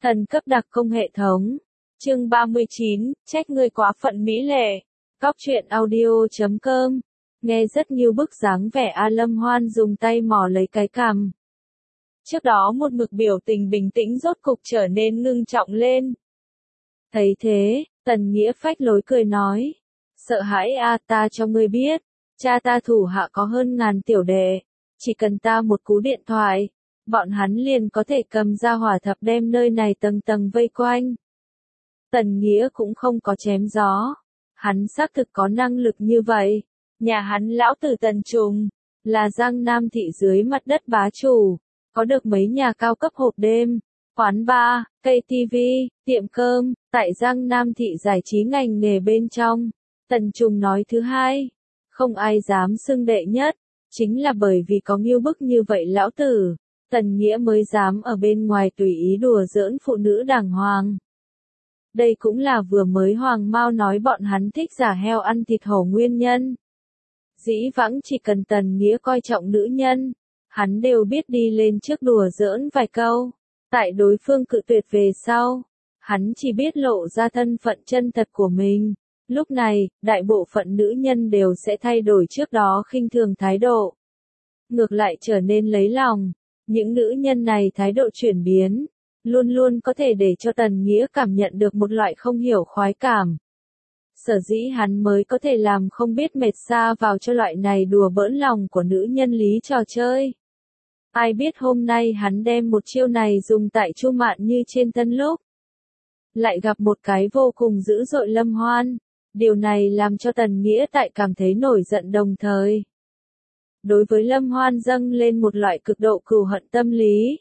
Thần cấp đặc công hệ thống. Chương 39, trách ngươi quá phận mỹ lệ. Góc truyện audio.com. Nghe rất nhiều bức dáng vẻ A Lâm Hoan dùng tay mò lấy cái cằm. Trước đó một mực biểu tình bình tĩnh rốt cục trở nên ngưng trọng lên. Thấy thế, Tần Nghĩa phách lối cười nói. Sợ hãi a, ta cho ngươi biết. Cha ta thủ hạ có hơn ngàn tiểu đệ. Chỉ cần ta một cú điện thoại, bọn hắn liền có thể cầm ra hỏa thập đem nơi này tầng tầng vây quanh. Tần Nghĩa cũng không có chém gió. Hắn xác thực có năng lực như vậy. Nhà hắn lão tử Tần Trùng, là Giang Nam thị dưới mặt đất bá chủ, có được mấy nhà cao cấp hộp đêm, quán bar, cây TV, tiệm cơm, tại Giang Nam thị giải trí ngành nghề bên trong. Tần Trùng nói thứ hai, không ai dám xưng đệ nhất, chính là bởi vì có nghiêu bức như vậy lão tử, Tần Nghĩa mới dám ở bên ngoài tùy ý đùa giỡn phụ nữ đàng hoàng. Đây cũng là vừa mới Hoàng Mao nói bọn hắn thích giả heo ăn thịt hổ nguyên nhân. Dĩ vãng chỉ cần Tần Nghĩa coi trọng nữ nhân, hắn đều biết đi lên trước đùa giỡn vài câu. Tại đối phương cự tuyệt về sau, hắn chỉ biết lộ ra thân phận chân thật của mình. Lúc này, đại bộ phận nữ nhân đều sẽ thay đổi trước đó khinh thường thái độ. Ngược lại trở nên lấy lòng. Những nữ nhân này thái độ chuyển biến, luôn luôn có thể để cho Tần Nghĩa cảm nhận được một loại không hiểu khoái cảm. Sở dĩ hắn mới có thể làm không biết mệt sa vào cho loại này đùa bỡn lòng của nữ nhân lý trò chơi. Ai biết hôm nay hắn đem một chiêu này dùng tại Chu Mạn Như trên Tân Lúc. Lại gặp một cái vô cùng dữ dội Lâm Hoan. Điều này làm cho Tần Nghĩa tại cảm thấy nổi giận đồng thời. Đối với Lâm Hoan dâng lên một loại cực độ cừu hận tâm lý.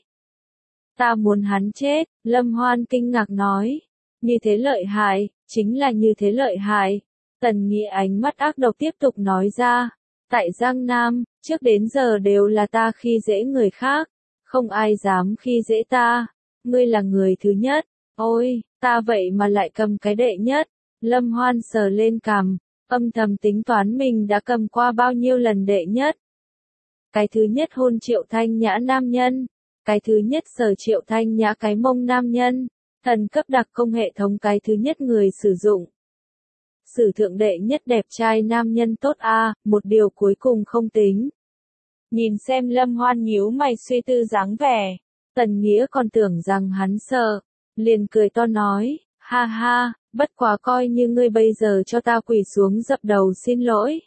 Ta muốn hắn chết, Lâm Hoan kinh ngạc nói. Như thế lợi hại, chính là như thế lợi hại. Tần Nghĩa ánh mắt ác độc tiếp tục nói ra. Tại Giang Nam, trước đến giờ đều là ta khi dễ người khác. Không ai dám khi dễ ta. Ngươi là người thứ nhất. Ôi, ta vậy mà lại cầm cái đệ nhất. Lâm Hoan sờ lên cằm, âm thầm tính toán mình đã cầm qua bao nhiêu lần đệ nhất. Cái thứ nhất hôn Triệu Thanh Nhã nam nhân. Cái thứ nhất sờ Triệu Thanh Nhã cái mông nam nhân. Thần cấp đặc công hệ thống cái thứ nhất người sử dụng. Sử thượng đệ nhất đẹp trai nam nhân tốt a, một điều cuối cùng không tính. Nhìn xem Lâm Hoan nhíu mày suy tư dáng vẻ. Tần Nghĩa còn tưởng rằng hắn sợ. Liền cười to nói, ha ha, bất quá coi như ngươi bây giờ cho ta quỳ xuống dập đầu xin lỗi.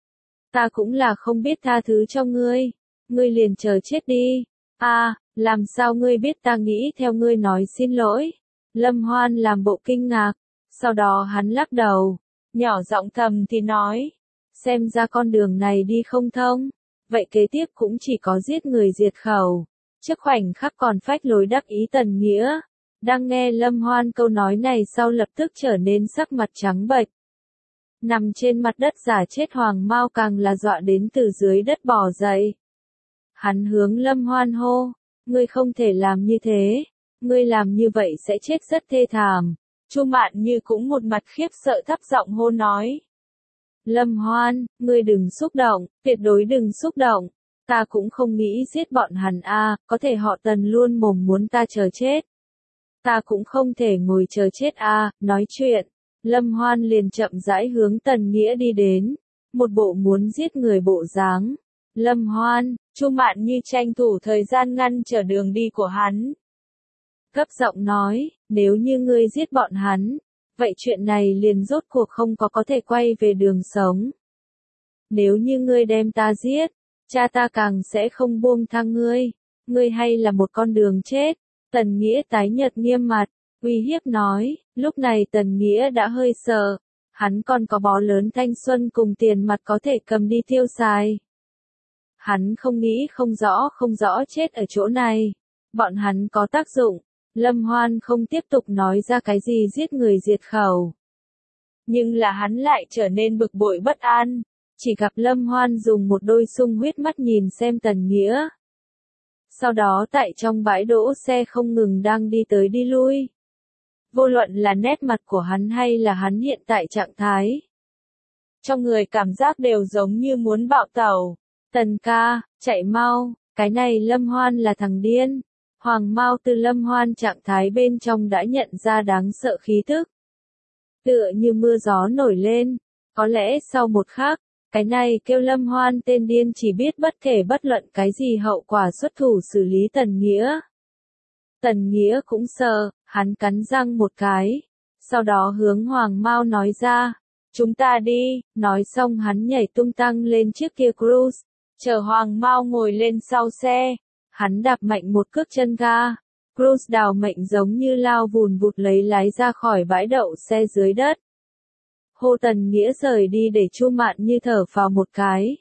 Ta cũng là không biết tha thứ cho ngươi. Ngươi liền chờ chết đi. Làm sao ngươi biết ta nghĩ theo ngươi nói xin lỗi? Lâm Hoan làm bộ kinh ngạc. Sau đó hắn lắc đầu. Nhỏ giọng thầm thì nói. Xem ra con đường này đi không thông. Vậy kế tiếp cũng chỉ có giết người diệt khẩu. Trước khoảnh khắc còn phách lối đắc ý Tần Nghĩa. Đang nghe Lâm Hoan câu nói này sau lập tức trở nên sắc mặt trắng bệch. Nằm trên mặt đất giả chết Hoàng Mao càng là dọa đến từ dưới đất bò dậy. Hắn hướng Lâm Hoan hô, ngươi không thể làm như thế, ngươi làm như vậy sẽ chết rất thê thảm. Chu Mạn Như cũng một mặt khiếp sợ thấp giọng hô nói. Lâm Hoan, ngươi đừng xúc động, tuyệt đối đừng xúc động, ta cũng không nghĩ giết bọn hắn có thể họ Tần luôn mồm muốn ta chờ chết. Ta cũng không thể ngồi chờ chết nói chuyện. Lâm Hoan liền chậm rãi hướng Tần Nghĩa đi đến. Một bộ muốn giết người bộ dáng. Lâm Hoan, Chu Mạn Như tranh thủ thời gian ngăn trở đường đi của hắn. Gấp giọng nói, nếu như ngươi giết bọn hắn, vậy chuyện này liền rốt cuộc không có thể quay về đường sống. Nếu như ngươi đem ta giết, cha ta càng sẽ không buông tha ngươi. Ngươi hay là một con đường chết. Tần Nghĩa tái nhợt nghiêm mặt, uy hiếp nói, lúc này Tần Nghĩa đã hơi sợ, hắn còn có bó lớn thanh xuân cùng tiền mặt có thể cầm đi tiêu xài. Hắn không nghĩ không rõ chết ở chỗ này, bọn hắn có tác dụng. Lâm Hoan không tiếp tục nói ra cái gì giết người diệt khẩu. Nhưng là hắn lại trở nên bực bội bất an, chỉ gặp Lâm Hoan dùng một đôi sung huyết mắt nhìn xem Tần Nghĩa. Sau đó tại trong bãi đỗ xe không ngừng đang đi tới đi lui. Vô luận là nét mặt của hắn hay là hắn hiện tại trạng thái. Trong người cảm giác đều giống như muốn bạo tẩu. Tần ca, chạy mau, cái này Lâm Hoan là thằng điên. Hoàng Mao từ Lâm Hoan trạng thái bên trong đã nhận ra đáng sợ khí tức. Tựa như mưa gió nổi lên, có lẽ sau một khắc, cái này kêu Lâm Hoan tên điên chỉ biết bất kể bất luận cái gì hậu quả xuất thủ xử lý Tần Nghĩa. Tần Nghĩa cũng sợ, hắn cắn răng một cái, sau đó hướng Hoàng Mao nói ra, chúng ta đi, nói xong hắn nhảy tung tăng lên chiếc kia Cruise, chờ Hoàng Mao ngồi lên sau xe, hắn đạp mạnh một cước chân ga, Cruise đào mệnh giống như lao vùn vụt lấy lái ra khỏi bãi đậu xe dưới đất. Hồ Tần Nghĩa rời đi để Chu Mạn Như thở phào một cái.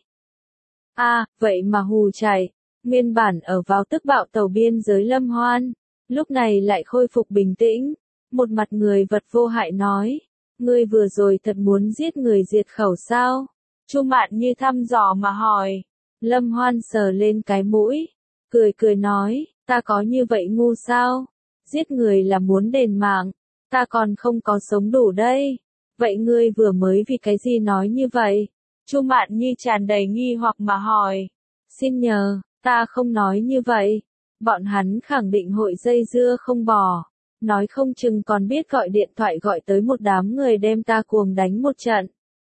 Vậy mà hù chạy, nguyên bản ở vào tức bạo tàu biên giới Lâm Hoan, lúc này lại khôi phục bình tĩnh, một mặt người vật vô hại nói, ngươi vừa rồi thật muốn giết người diệt khẩu sao? Chu Mạn Như thăm dò mà hỏi. Lâm Hoan sờ lên cái mũi, cười cười nói, ta có như vậy ngu sao? Giết người là muốn đền mạng, ta còn không có sống đủ đây. Vậy ngươi vừa mới vì cái gì nói như vậy? Chu Mạn Như tràn đầy nghi hoặc mà hỏi. Xin nhờ, ta không nói như vậy. Bọn hắn khẳng định hội dây dưa không bỏ. Nói không chừng còn biết gọi điện thoại gọi tới một đám người đem ta cuồng đánh một trận.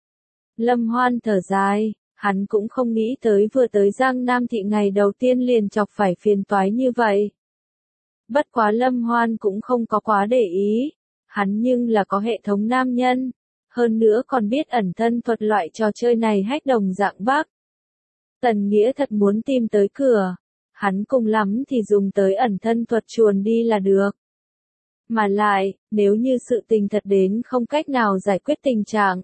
Lâm Hoan thở dài, hắn cũng không nghĩ tới vừa tới Giang Nam Thị ngày đầu tiên liền chọc phải phiền toái như vậy. Bất quá Lâm Hoan cũng không có quá để ý, hắn nhưng là có hệ thống nam nhân, hơn nữa còn biết ẩn thân thuật loại trò chơi này hách đồng dạng Bắc. Tần Nghĩa thật muốn tìm tới cửa, hắn cùng lắm thì dùng tới ẩn thân thuật chuồn đi là được. Mà lại, nếu như sự tình thật đến không cách nào giải quyết tình trạng,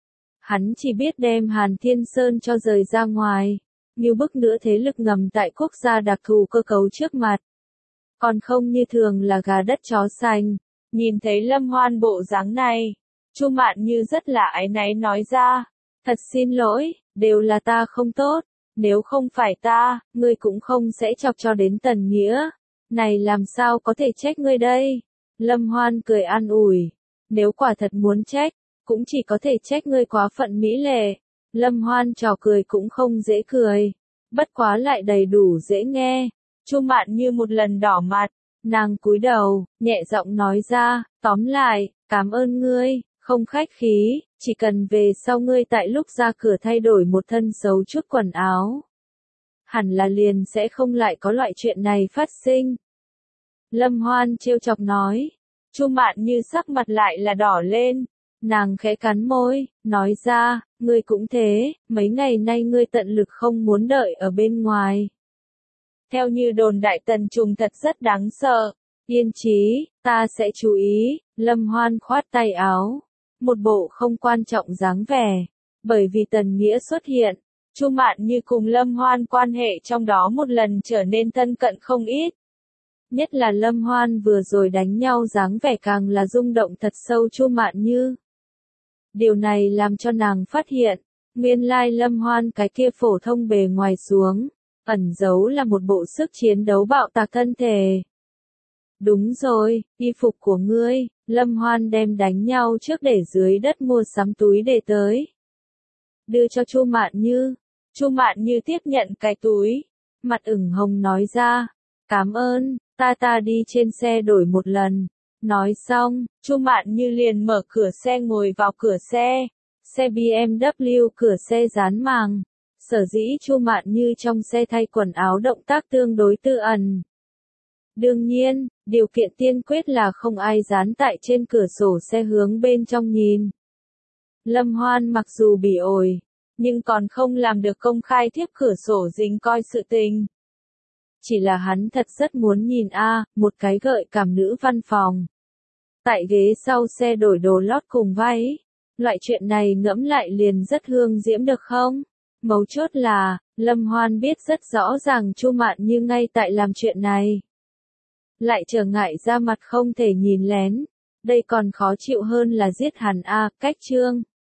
hắn chỉ biết đem Hàn Thiên Sơn cho rời ra ngoài, như bức nữa thế lực ngầm tại quốc gia đặc thù cơ cấu trước mặt. Còn không như thường là gà đất chó xanh. Nhìn thấy Lâm Hoan bộ dáng này, Chu Mạn Như rất là áy náy nói ra, thật xin lỗi, đều là ta không tốt, nếu không phải ta, ngươi cũng không sẽ chọc cho đến Tần Nghĩa, này làm sao có thể trách ngươi đây? Lâm Hoan cười an ủi, nếu quả thật muốn trách, cũng chỉ có thể trách ngươi quá phận mỹ lệ. Lâm Hoan trò cười cũng không dễ cười, bất quá lại đầy đủ dễ nghe. Chu Mạn Như một lần đỏ mặt, nàng cúi đầu, nhẹ giọng nói ra, tóm lại, cảm ơn ngươi, không khách khí, chỉ cần về sau ngươi tại lúc ra cửa thay đổi một thân xấu chút quần áo. Hẳn là liền sẽ không lại có loại chuyện này phát sinh. Lâm Hoan trêu chọc nói, Chu Mạn Như sắc mặt lại là đỏ lên, nàng khẽ cắn môi, nói ra, ngươi cũng thế, mấy ngày nay ngươi tận lực không muốn đợi ở bên ngoài. Theo như đồn đại Tần Trùng thật rất đáng sợ. Yên chí, ta sẽ chú ý. Lâm Hoan khoát tay áo, một bộ không quan trọng dáng vẻ. Bởi vì Tần Nghĩa xuất hiện, Chu Mạn Như cùng Lâm Hoan quan hệ trong đó một lần trở nên thân cận không ít. Nhất là Lâm Hoan vừa rồi đánh nhau dáng vẻ càng là rung động thật sâu Chu Mạn Như. Điều này làm cho nàng phát hiện, nguyên lai Lâm Hoan cái kia phổ thông bề ngoài xuống, ẩn giấu là một bộ sức chiến đấu bạo tạc thân thể. Đúng rồi, y phục của ngươi, Lâm Hoan đem đánh nhau trước để dưới đất mua sắm túi để tới. Đưa cho Chu Mạn Như. Chu Mạn Như tiếp nhận cái túi, mặt ửng hồng nói ra, cảm ơn, ta đi trên xe đổi một lần. Nói xong, Chu Mạn Như liền mở cửa xe ngồi vào cửa xe. Xe BMW cửa xe dán màng. Sở dĩ Chu Mạn Như trong xe thay quần áo động tác tương đối tư ẩn. Đương nhiên, điều kiện tiên quyết là không ai dán tại trên cửa sổ xe hướng bên trong nhìn. Lâm Hoan mặc dù bị ổi, nhưng còn không làm được công khai thiếp cửa sổ dính coi sự tình. Chỉ là hắn thật rất muốn nhìn một cái gợi cảm nữ văn phòng. Tại ghế sau xe đổi đồ lót cùng váy. Loại chuyện này ngẫm lại liền rất hương diễm được không? Mấu chốt là, Lâm Hoan biết rất rõ ràng Chu Mạn Như ngay tại làm chuyện này. Lại trở ngại ra mặt không thể nhìn lén. Đây còn khó chịu hơn là giết hắn cách chương.